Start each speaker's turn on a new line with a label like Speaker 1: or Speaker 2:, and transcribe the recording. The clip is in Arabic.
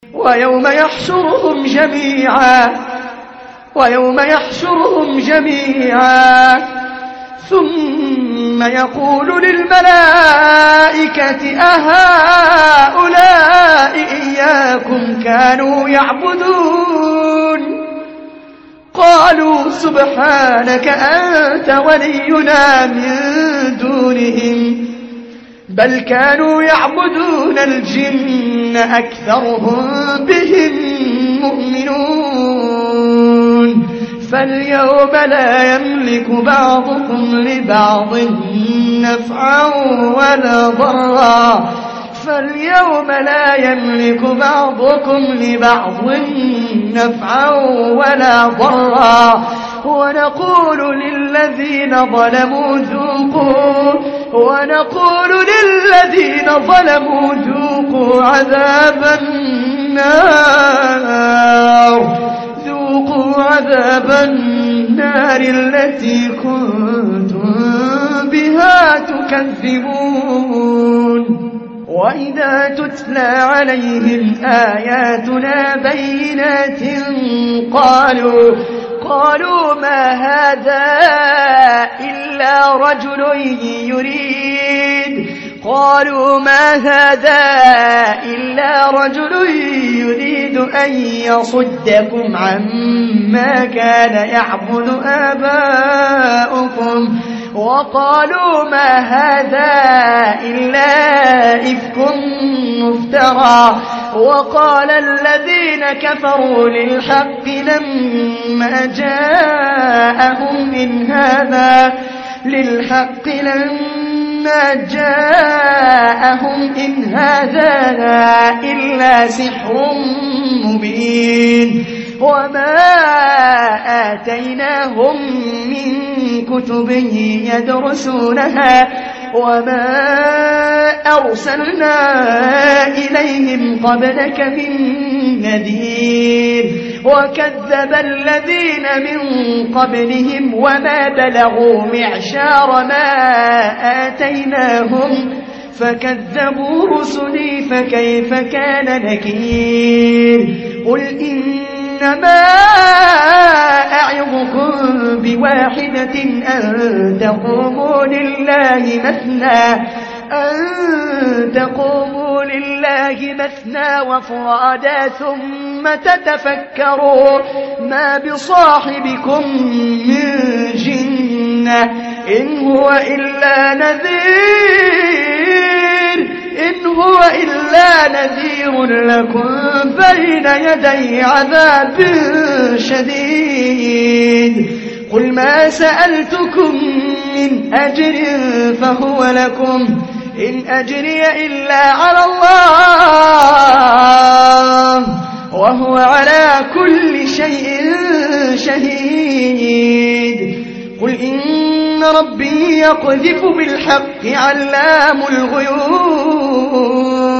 Speaker 1: ويوم يحشرهم جميعا ثم يقول للملائكة أهؤلاء إياكم كانوا يعبدون قالوا سبحانك أنت ولينا من دونهم بل كانوا يعبدون الجن أكثرهم بهم مؤمنون فاليوم لا يملك بعضكم لبعض نفعا ولا ضرا ونقول للذين ظلموا ذوقوا عذاب النار التي كنتم بها تكذبون وإذا تتلى عليهم آياتنا بينات قالوا ما هذا إلا رجل يريد أن يصدكم عما كان يعبد آباؤكم وقالوا ما هذا إلا إفك مفترى وقال الذين كفروا للحق لما جاءهم إن هذا إلا سحر مبين وما آتيناهم من كتب يدرسونها وما أرسلنا إليهم قبلك من نذير وكذب الذين من قبلهم وما بلغوا معشار ما آتيناهم فكذبوا رسلي فكيف كان نكير قل إنما أعظكم بواحدة أن تقوموا لله مثنى وفرادا ثم تتفكروا ما بصاحبكم من جنة إن هو إلا نذير لكم بين يدي عذاب شديد قل ما سألتكم من أجر فهو لكم إن أجري إلا على الله وهو على كل شيء شهيد قل إن ربي يقذف بالحق علام الغيوب